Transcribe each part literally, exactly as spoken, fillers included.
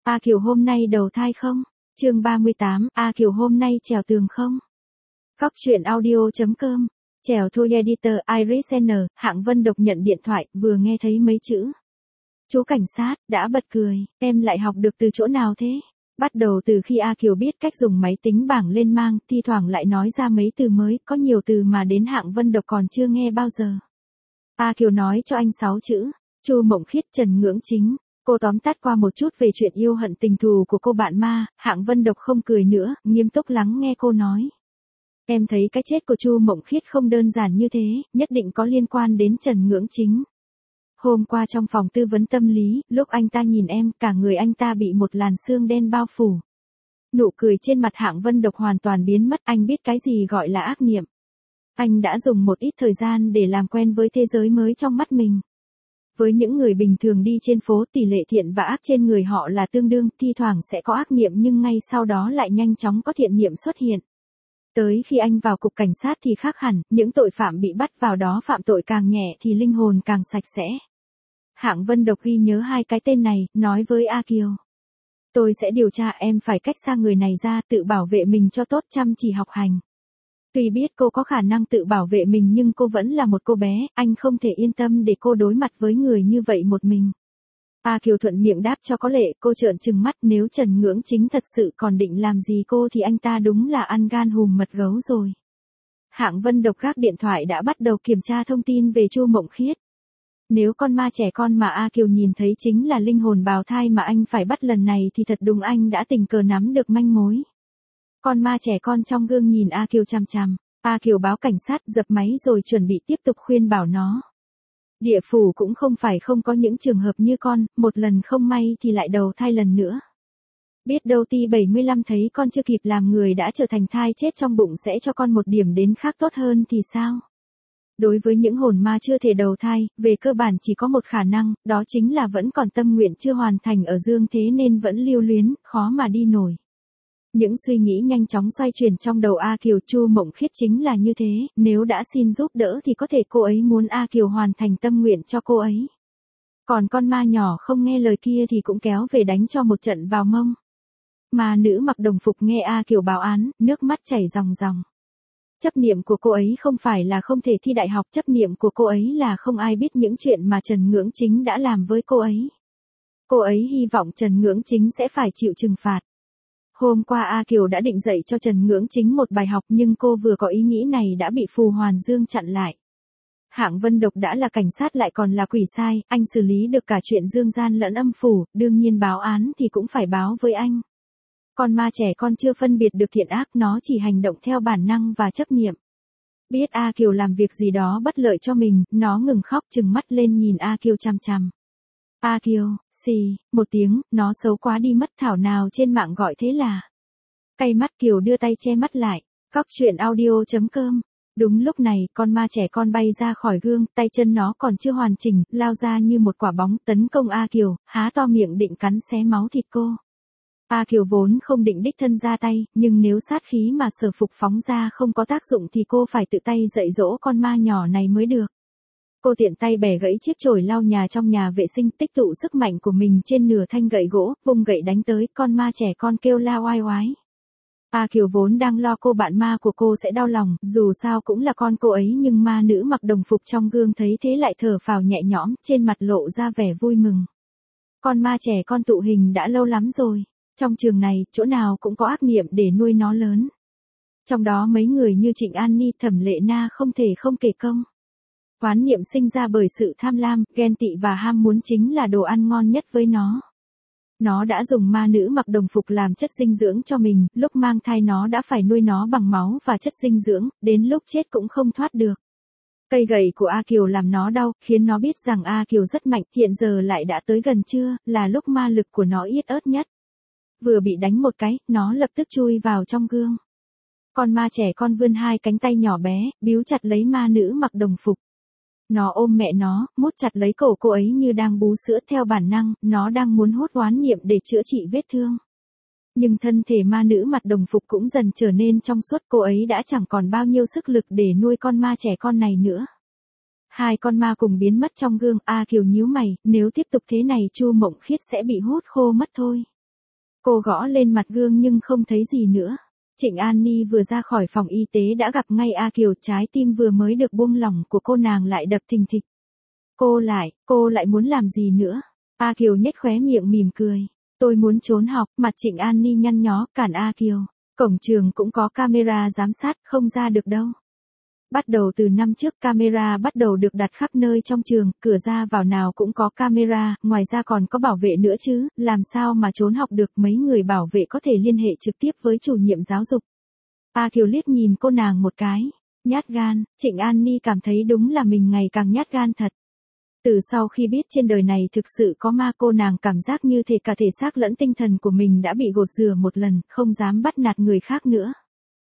A Kiều hôm nay đầu thai không? Chương ba mươi tám, A Kiều hôm nay trèo tường không? Góc truyện audio.com, trèo thôi editor Iris N, Hạng Vân Độc nhận điện thoại, vừa nghe thấy mấy chữ. Chú cảnh sát, đã bật cười, em lại học được từ chỗ nào thế? Bắt đầu từ khi A Kiều biết cách dùng máy tính bảng lên mang, thi thoảng lại nói ra mấy từ mới, có nhiều từ mà đến Hạng Vân Độc còn chưa nghe bao giờ. A Kiều nói cho anh sáu chữ, Chu Mộng Khiết, Trần Ngưỡng Chính. Cô tóm tắt qua một chút về chuyện yêu hận tình thù của cô bạn ma, Hạng Vân Độc không cười nữa, nghiêm túc lắng nghe cô nói. Em thấy cái chết của Chu Mộng Khiết không đơn giản như thế, nhất định có liên quan đến Trần Ngưỡng Chính. Hôm qua trong phòng tư vấn tâm lý, lúc anh ta nhìn em, cả người anh ta bị một làn sương đen bao phủ. Nụ cười trên mặt Hạng Vân Độc hoàn toàn biến mất, anh biết cái gì gọi là ác niệm. Anh đã dùng một ít thời gian để làm quen với thế giới mới trong mắt mình. Với những người bình thường đi trên phố, tỷ lệ thiện và ác trên người họ là tương đương, thi thoảng sẽ có ác niệm nhưng ngay sau đó lại nhanh chóng có thiện niệm xuất hiện. Tới khi anh vào cục cảnh sát thì khác hẳn, những tội phạm bị bắt vào đó phạm tội càng nhẹ thì linh hồn càng sạch sẽ. Hạng Vân Độc ghi nhớ hai cái tên này, nói với A Kiều. Tôi sẽ điều tra, em phải cách xa người này ra, tự bảo vệ mình cho tốt, chăm chỉ học hành. Tuy biết cô có khả năng tự bảo vệ mình nhưng cô vẫn là một cô bé, anh không thể yên tâm để cô đối mặt với người như vậy một mình. A Kiều thuận miệng đáp cho có lệ, cô trợn trừng mắt, nếu Trần Ngưỡng Chính thật sự còn định làm gì cô thì anh ta đúng là ăn gan hùm mật gấu rồi. Hạng Vân Độc gác điện thoại đã bắt đầu kiểm tra thông tin về Chu Mộng Khiết. Nếu con ma trẻ con mà A Kiều nhìn thấy chính là linh hồn bào thai mà anh phải bắt lần này thì thật đúng anh đã tình cờ nắm được manh mối. Con ma trẻ con trong gương nhìn A Kiều chằm chằm, A Kiều báo cảnh sát, dập máy rồi chuẩn bị tiếp tục khuyên bảo nó. Địa phủ cũng không phải không có những trường hợp như con, một lần không may thì lại đầu thai lần nữa. Biết đâu Ti bảy mươi lăm thấy con chưa kịp làm người đã trở thành thai chết trong bụng sẽ cho con một điểm đến khác tốt hơn thì sao? Đối với những hồn ma chưa thể đầu thai, về cơ bản chỉ có một khả năng, đó chính là vẫn còn tâm nguyện chưa hoàn thành ở dương thế nên vẫn lưu luyến, khó mà đi nổi. Những suy nghĩ nhanh chóng xoay chuyển trong đầu A Kiều, Chu Mộng Khiết chính là như thế, nếu đã xin giúp đỡ thì có thể cô ấy muốn A Kiều hoàn thành tâm nguyện cho cô ấy. Còn con ma nhỏ không nghe lời kia thì cũng kéo về đánh cho một trận vào mông. Ma nữ mặc đồng phục nghe A Kiều báo án, nước mắt chảy ròng ròng. Chấp niệm của cô ấy không phải là không thể thi đại học, chấp niệm của cô ấy là không ai biết những chuyện mà Trần Ngưỡng Chính đã làm với cô ấy. Cô ấy hy vọng Trần Ngưỡng Chính sẽ phải chịu trừng phạt. Hôm qua A Kiều đã định dạy cho Trần Ngưỡng Chính một bài học nhưng cô vừa có ý nghĩ này đã bị Phù Hoàn Dương chặn lại. Hạng Vân Độc đã là cảnh sát lại còn là quỷ sai, anh xử lý được cả chuyện dương gian lẫn âm phủ, đương nhiên báo án thì cũng phải báo với anh. Con ma trẻ con chưa phân biệt được thiện ác, nó chỉ hành động theo bản năng và chấp niệm. Biết A Kiều làm việc gì đó bất lợi cho mình, nó ngừng khóc trừng mắt lên nhìn A Kiều chằm chằm. A Kiều, xì, một tiếng, nó xấu quá đi mất, thảo nào trên mạng gọi thế là. Cay mắt Kiều đưa tay che mắt lại, góc truyện audio.com. Đúng lúc này, con ma trẻ con bay ra khỏi gương, tay chân nó còn chưa hoàn chỉnh, lao ra như một quả bóng tấn công A Kiều, há to miệng định cắn xé máu thịt cô. A Kiều vốn không định đích thân ra tay, nhưng nếu sát khí mà Sở Phục phóng ra không có tác dụng thì cô phải tự tay dạy dỗ con ma nhỏ này mới được. Cô tiện tay bẻ gãy chiếc chổi lau nhà trong nhà vệ sinh, tích tụ sức mạnh của mình trên nửa thanh gậy gỗ, vung gậy đánh tới, con ma trẻ con kêu la oai oái. A Kiều vốn đang lo cô bạn ma của cô sẽ đau lòng, dù sao cũng là con cô ấy nhưng ma nữ mặc đồng phục trong gương thấy thế lại thở phào nhẹ nhõm, trên mặt lộ ra vẻ vui mừng. Con ma trẻ con tụ hình đã lâu lắm rồi. Trong trường này, chỗ nào cũng có ác niệm để nuôi nó lớn. Trong đó mấy người như Trịnh An Ni, Thẩm Lệ Na không thể không kể công. Oán niệm sinh ra bởi sự tham lam, ghen tị và ham muốn chính là đồ ăn ngon nhất với nó. Nó đã dùng ma nữ mặc đồng phục làm chất dinh dưỡng cho mình, lúc mang thai nó đã phải nuôi nó bằng máu và chất dinh dưỡng, đến lúc chết cũng không thoát được. Cây gậy của A Kiều làm nó đau, khiến nó biết rằng A Kiều rất mạnh, hiện giờ lại đã tới gần trưa, là lúc ma lực của nó yết ớt nhất. Vừa bị đánh một cái, nó lập tức chui vào trong gương. Con ma trẻ con vươn hai cánh tay nhỏ bé, bíu chặt lấy ma nữ mặc đồng phục. Nó ôm mẹ nó, mút chặt lấy cổ cô ấy như đang bú sữa, theo bản năng, nó đang muốn hút oán niệm để chữa trị vết thương. Nhưng thân thể ma nữ mặc đồng phục cũng dần trở nên trong suốt, cô ấy đã chẳng còn bao nhiêu sức lực để nuôi con ma trẻ con này nữa. Hai con ma cùng biến mất trong gương, A Kiều nhíu mày, nếu tiếp tục thế này Chu Mộng Khiết sẽ bị hút khô mất thôi. Cô gõ lên mặt gương nhưng không thấy gì nữa. Trịnh An Ni vừa ra khỏi phòng y tế đã gặp ngay A Kiều, trái tim vừa mới được buông lỏng của cô nàng lại đập thình thịch. Cô lại, cô lại muốn làm gì nữa? A Kiều nhếch khóe miệng mỉm cười. Tôi muốn trốn học, mặt Trịnh An Ni nhăn nhó, cản A Kiều. Cổng trường cũng có camera giám sát, không ra được đâu. Bắt đầu từ năm trước camera bắt đầu được đặt khắp nơi trong trường, cửa ra vào nào cũng có camera, ngoài ra còn có bảo vệ nữa chứ, làm sao mà trốn học được, mấy người bảo vệ có thể liên hệ trực tiếp với chủ nhiệm giáo dục. A Kiều liếc nhìn cô nàng một cái, nhát gan, Trịnh An Ni cảm thấy đúng là mình ngày càng nhát gan thật. Từ sau khi biết trên đời này thực sự có ma, cô nàng cảm giác như thể cả thể xác lẫn tinh thần của mình đã bị gột rửa một lần, không dám bắt nạt người khác nữa.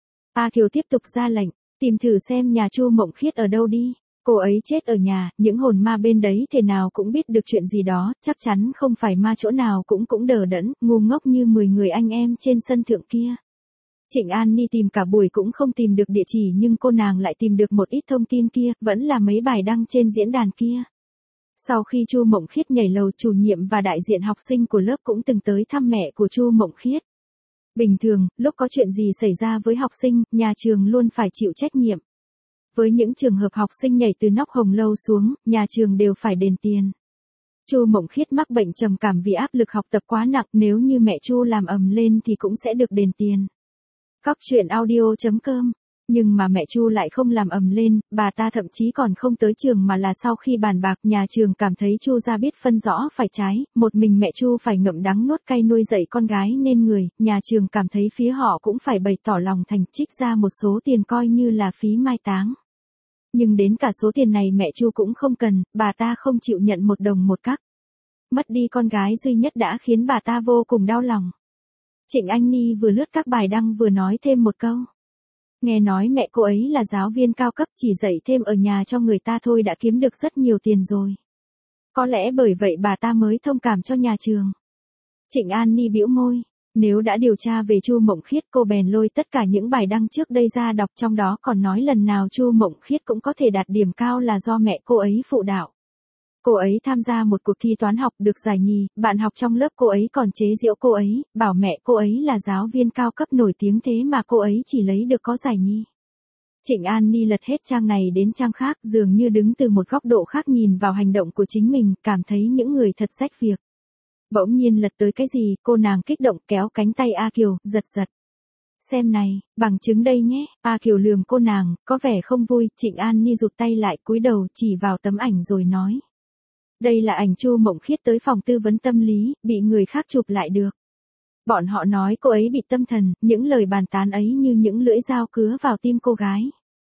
A Kiều tiếp tục ra lệnh. Tìm thử xem nhà Chu Mộng Khiết ở đâu đi. Cô ấy chết ở nhà, những hồn ma bên đấy thế nào cũng biết được chuyện gì đó, chắc chắn không phải ma chỗ nào cũng cũng đờ đẫn, ngu ngốc như mười người anh em trên sân thượng kia. Trịnh An Ni tìm cả buổi cũng không tìm được địa chỉ, nhưng cô nàng lại tìm được một ít thông tin kia, vẫn là mấy bài đăng trên diễn đàn kia. Sau khi Chu Mộng Khiết nhảy lầu, chủ nhiệm và đại diện học sinh của lớp cũng từng tới thăm mẹ của Chu Mộng Khiết. Bình thường, lúc có chuyện gì xảy ra với học sinh, nhà trường luôn phải chịu trách nhiệm. Với những trường hợp học sinh nhảy từ nóc hồng lâu xuống, nhà trường đều phải đền tiền. Chu Mộng Khiết mắc bệnh trầm cảm vì áp lực học tập quá nặng, nếu như mẹ Chu làm ầm lên thì cũng sẽ được đền tiền. Cóc truyện audio chấm com. Nhưng mà mẹ Chu lại không làm ầm lên, bà ta thậm chí còn không tới trường mà là sau khi bàn bạc, nhà trường cảm thấy Chu gia biết phân rõ phải trái, một mình mẹ Chu phải ngậm đắng nuốt cay nuôi dạy con gái nên người, nhà trường cảm thấy phía họ cũng phải bày tỏ lòng thành, trích ra một số tiền coi như là phí mai táng. Nhưng đến cả số tiền này mẹ Chu cũng không cần, bà ta không chịu nhận một đồng một cắc. Mất đi con gái duy nhất đã khiến bà ta vô cùng đau lòng. Trịnh Anh Ni vừa lướt các bài đăng vừa nói thêm một câu. Nghe nói mẹ cô ấy là giáo viên cao cấp, chỉ dạy thêm ở nhà cho người ta thôi đã kiếm được rất nhiều tiền rồi. Có lẽ bởi vậy bà ta mới thông cảm cho nhà trường. Trịnh An Ni bĩu môi. Nếu đã điều tra về Chu Mộng Khiết, cô bèn lôi tất cả những bài đăng trước đây ra đọc, trong đó còn nói lần nào Chu Mộng Khiết cũng có thể đạt điểm cao là do mẹ cô ấy phụ đạo. Cô ấy tham gia một cuộc thi toán học được giải nhì, bạn học trong lớp cô ấy còn chế giễu cô ấy, bảo mẹ cô ấy là giáo viên cao cấp nổi tiếng thế mà cô ấy chỉ lấy được có giải nhì. Trịnh An Ni lật hết trang này đến trang khác, dường như đứng từ một góc độ khác nhìn vào hành động của chính mình, cảm thấy những người thật rách việc. Bỗng nhiên lật tới cái gì, cô nàng kích động kéo cánh tay A Kiều, giật giật. Xem này, bằng chứng đây nhé. A Kiều lườm cô nàng, có vẻ không vui. Trịnh An Ni rụt tay lại, cúi đầu chỉ vào tấm ảnh rồi nói. Đây là ảnh Chu Mộng Khiết tới phòng tư vấn tâm lý, bị người khác chụp lại được. Bọn họ nói cô ấy bị tâm thần, những lời bàn tán ấy như những lưỡi dao cứa vào tim cô gái.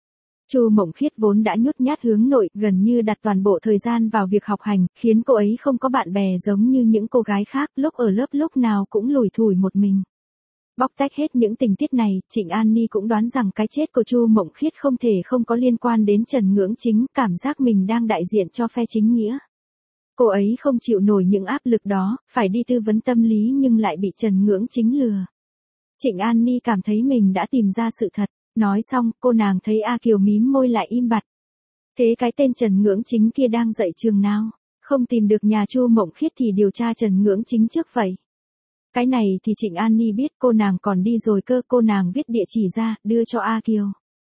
Chu Mộng Khiết vốn đã nhút nhát hướng nội, gần như đặt toàn bộ thời gian vào việc học hành, khiến cô ấy không có bạn bè giống như những cô gái khác, lúc ở lớp lúc nào cũng lủi thủi một mình. Bóc tách hết những tình tiết này, Trịnh An Ni cũng đoán rằng cái chết của Chu Mộng Khiết không thể không có liên quan đến Trần Ngưỡng Chính, cảm giác mình đang đại diện cho phe chính nghĩa. Cô ấy không chịu nổi những áp lực đó, phải đi tư vấn tâm lý nhưng lại bị Trần Ngưỡng Chính lừa. Trịnh An Ni cảm thấy mình đã tìm ra sự thật. Nói xong, cô nàng thấy A Kiều mím môi lại im bặt. Thế cái tên Trần Ngưỡng Chính kia đang dạy trường nào? Không tìm được nhà Chu Mộng Khiết thì điều tra Trần Ngưỡng Chính trước vậy. Cái này thì Trịnh An Ni biết, cô nàng còn đi rồi cơ, cô nàng viết địa chỉ ra, đưa cho A Kiều.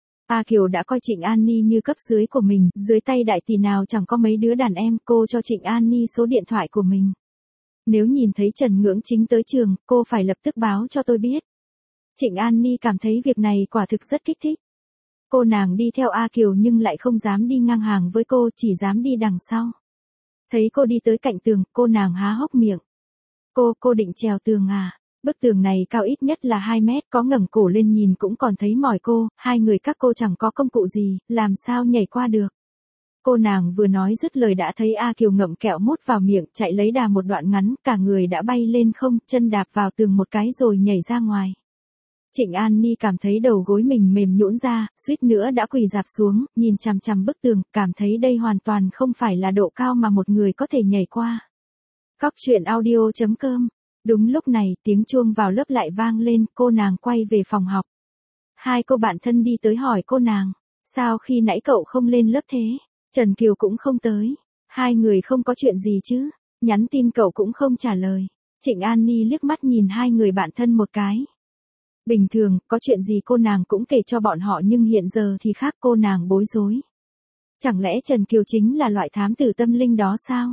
A Kiều đã coi Trịnh An Ni như cấp dưới của mình, dưới tay đại tỷ nào chẳng có mấy đứa đàn em, cô cho Trịnh An Ni số điện thoại của mình. Nếu nhìn thấy Trần Ngưỡng Chính tới trường, cô phải lập tức báo cho tôi biết. Trịnh An Ni cảm thấy việc này quả thực rất kích thích. Cô nàng đi theo A Kiều nhưng lại không dám đi ngang hàng với cô, chỉ dám đi đằng sau. Thấy cô đi tới cạnh tường, cô nàng há hốc miệng. Cô, cô định trèo tường à? Bức tường này cao ít nhất là hai mét, có ngẩng cổ lên nhìn cũng còn thấy mỏi cô, hai người các cô chẳng có công cụ gì, làm sao nhảy qua được. Cô nàng vừa nói dứt lời đã thấy A Kiều ngậm kẹo mút vào miệng, chạy lấy đà một đoạn ngắn, cả người đã bay lên không, chân đạp vào tường một cái rồi nhảy ra ngoài. Trịnh An Ni cảm thấy đầu gối mình mềm nhũn ra, suýt nữa đã quỳ rạp xuống, nhìn chằm chằm bức tường, cảm thấy đây hoàn toàn không phải là độ cao mà một người có thể nhảy qua. Cóc truyện audio chấm com. Đúng lúc này, tiếng chuông vào lớp lại vang lên, cô nàng quay về phòng học. Hai cô bạn thân đi tới hỏi cô nàng, sao khi nãy cậu không lên lớp thế? Trần Kiều cũng không tới. Hai người không có chuyện gì chứ? Nhắn tin cậu cũng không trả lời. Trịnh An Ni liếc mắt nhìn hai người bạn thân một cái. Bình thường, có chuyện gì cô nàng cũng kể cho bọn họ nhưng hiện giờ thì khác, cô nàng bối rối. Chẳng lẽ Trần Kiều chính là loại thám tử tâm linh đó sao?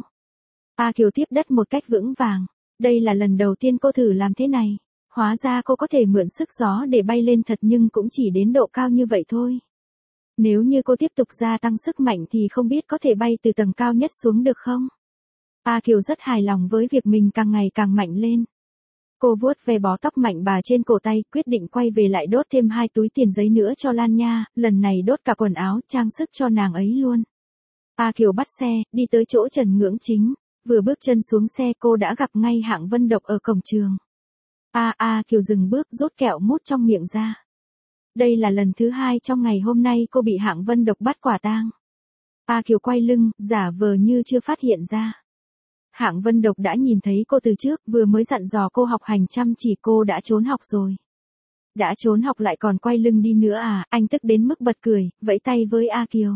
A Kiều tiếp đất một cách vững vàng. Đây là lần đầu tiên cô thử làm thế này. Hóa ra cô có thể mượn sức gió để bay lên thật nhưng cũng chỉ đến độ cao như vậy thôi. Nếu như cô tiếp tục gia tăng sức mạnh thì không biết có thể bay từ tầng cao nhất xuống được không? A Kiều rất hài lòng với việc mình càng ngày càng mạnh lên. Cô vuốt ve bó tóc mạnh bà trên cổ tay, quyết định quay về lại đốt thêm hai túi tiền giấy nữa cho Lan Nha, lần này đốt cả quần áo, trang sức cho nàng ấy luôn. A Kiều bắt xe, đi tới chỗ Trần Ngưỡng Chính. Vừa bước chân xuống xe cô đã gặp ngay Hạng Vân Độc ở cổng trường. A A Kiều dừng bước rút kẹo mút trong miệng ra. Đây là lần thứ hai trong ngày hôm nay cô bị Hạng Vân Độc bắt quả tang. A Kiều quay lưng, giả vờ như chưa phát hiện ra. Hạng Vân Độc đã nhìn thấy cô từ trước, vừa mới dặn dò cô học hành chăm chỉ, cô đã trốn học rồi. Đã trốn học lại còn quay lưng đi nữa à? Anh tức đến mức bật cười, vẫy tay với A Kiều.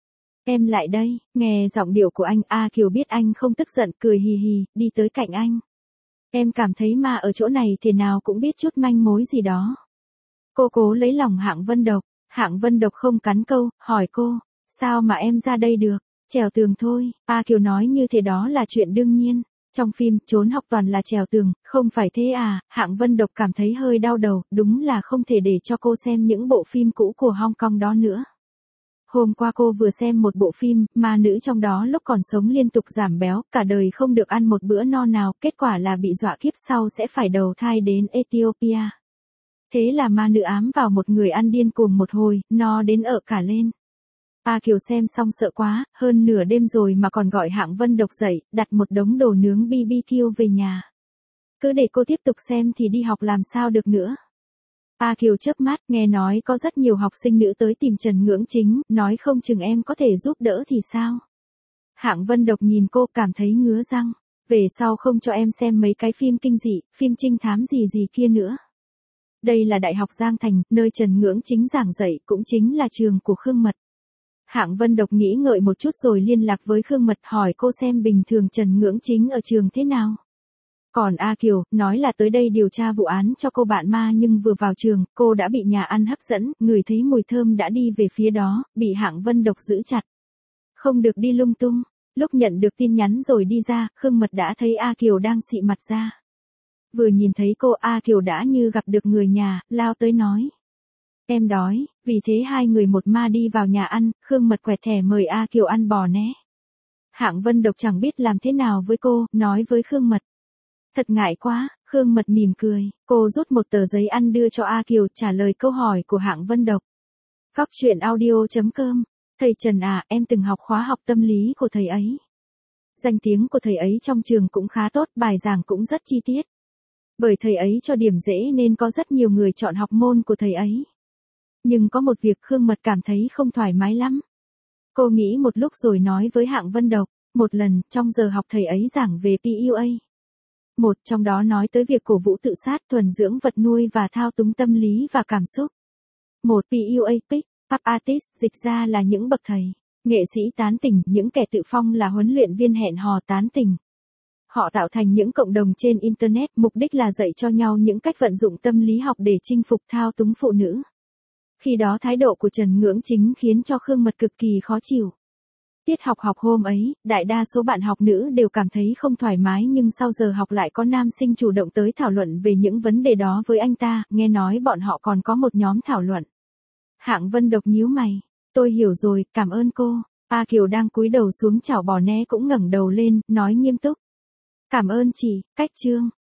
Em lại đây, nghe giọng điệu của anh, A Kiều biết anh không tức giận, cười hì hì, đi tới cạnh anh. Em cảm thấy mà ở chỗ này thế nào cũng biết chút manh mối gì đó. Cô cố lấy lòng Hạng Vân Độc. Hạng Vân Độc không cắn câu, hỏi cô, sao mà em ra đây được? Trèo tường thôi. A Kiều nói như thế đó là chuyện đương nhiên. Trong phim, trốn học toàn là trèo tường, không phải thế à? Hạng Vân Độc cảm thấy hơi đau đầu, đúng là không thể để cho cô xem những bộ phim cũ của Hong Kong đó nữa. Hôm qua cô vừa xem một bộ phim, ma nữ trong đó lúc còn sống liên tục giảm béo, cả đời không được ăn một bữa no nào, kết quả là bị dọa kiếp sau sẽ phải đầu thai đến Ethiopia. Thế là ma nữ ám vào một người ăn điên cuồng một hồi, no đến ợ cả lên. A Kiều xem xong sợ quá, hơn nửa đêm rồi mà còn gọi Hạng Vân Độc dậy, đặt một đống đồ nướng bê bê kiu về nhà. Cứ để cô tiếp tục xem thì đi học làm sao được nữa. A Kiều chớp mắt, nghe nói có rất nhiều học sinh nữ tới tìm Trần Ngưỡng Chính, nói không chừng em có thể giúp đỡ thì sao. Hạng Vân Độc nhìn cô cảm thấy ngứa răng, về sau không cho em xem mấy cái phim kinh dị, phim trinh thám gì gì kia nữa. Đây là Đại học Giang Thành, nơi Trần Ngưỡng Chính giảng dạy, cũng chính là trường của Khương Mật. Hạng Vân Độc nghĩ ngợi một chút rồi liên lạc với Khương Mật hỏi cô xem bình thường Trần Ngưỡng Chính ở trường thế nào. Còn A Kiều, nói là tới đây điều tra vụ án cho cô bạn ma nhưng vừa vào trường, cô đã bị nhà ăn hấp dẫn, ngửi thấy mùi thơm đã đi về phía đó, bị Hạng Vân Độc giữ chặt. Không được đi lung tung. Lúc nhận được tin nhắn rồi đi ra, Khương Mật đã thấy A Kiều đang xị mặt ra. Vừa nhìn thấy cô, A Kiều đã như gặp được người nhà, lao tới nói. Em đói, vì thế hai người một ma đi vào nhà ăn, Khương Mật quẹt thẻ mời A Kiều ăn bò né. Hạng Vân Độc chẳng biết làm thế nào với cô, nói với Khương Mật. Thật ngại quá, Khương Mật mỉm cười, cô rút một tờ giấy ăn đưa cho A Kiều trả lời câu hỏi của Hạng Vân Độc. Góc truyện audio chấm com. Thầy Trần à, em từng học khóa học tâm lý của thầy ấy. Danh tiếng của thầy ấy trong trường cũng khá tốt, bài giảng cũng rất chi tiết. Bởi thầy ấy cho điểm dễ nên có rất nhiều người chọn học môn của thầy ấy. Nhưng có một việc Khương Mật cảm thấy không thoải mái lắm. Cô nghĩ một lúc rồi nói với Hạng Vân Độc, một lần, trong giờ học thầy ấy giảng về pê u a. Một trong đó nói tới việc cổ vũ tự sát, thuần dưỡng vật nuôi và thao túng tâm lý và cảm xúc. Một pê u a pick, up artist dịch ra là những bậc thầy, nghệ sĩ tán tỉnh, những kẻ tự phong là huấn luyện viên hẹn hò tán tỉnh. Họ tạo thành những cộng đồng trên Internet, mục đích là dạy cho nhau những cách vận dụng tâm lý học để chinh phục thao túng phụ nữ. Khi đó thái độ của Trần Ngưỡng Chính khiến cho Khương Mật cực kỳ khó chịu. Tiết học học hôm ấy, đại đa số bạn học nữ đều cảm thấy không thoải mái nhưng sau giờ học lại có nam sinh chủ động tới thảo luận về những vấn đề đó với anh ta, nghe nói bọn họ còn có một nhóm thảo luận. Hạng Vân Độc nhíu mày, tôi hiểu rồi, cảm ơn cô. A Kiều đang cúi đầu xuống chảo bò né cũng ngẩng đầu lên, nói nghiêm túc. Cảm ơn chị, cách chương.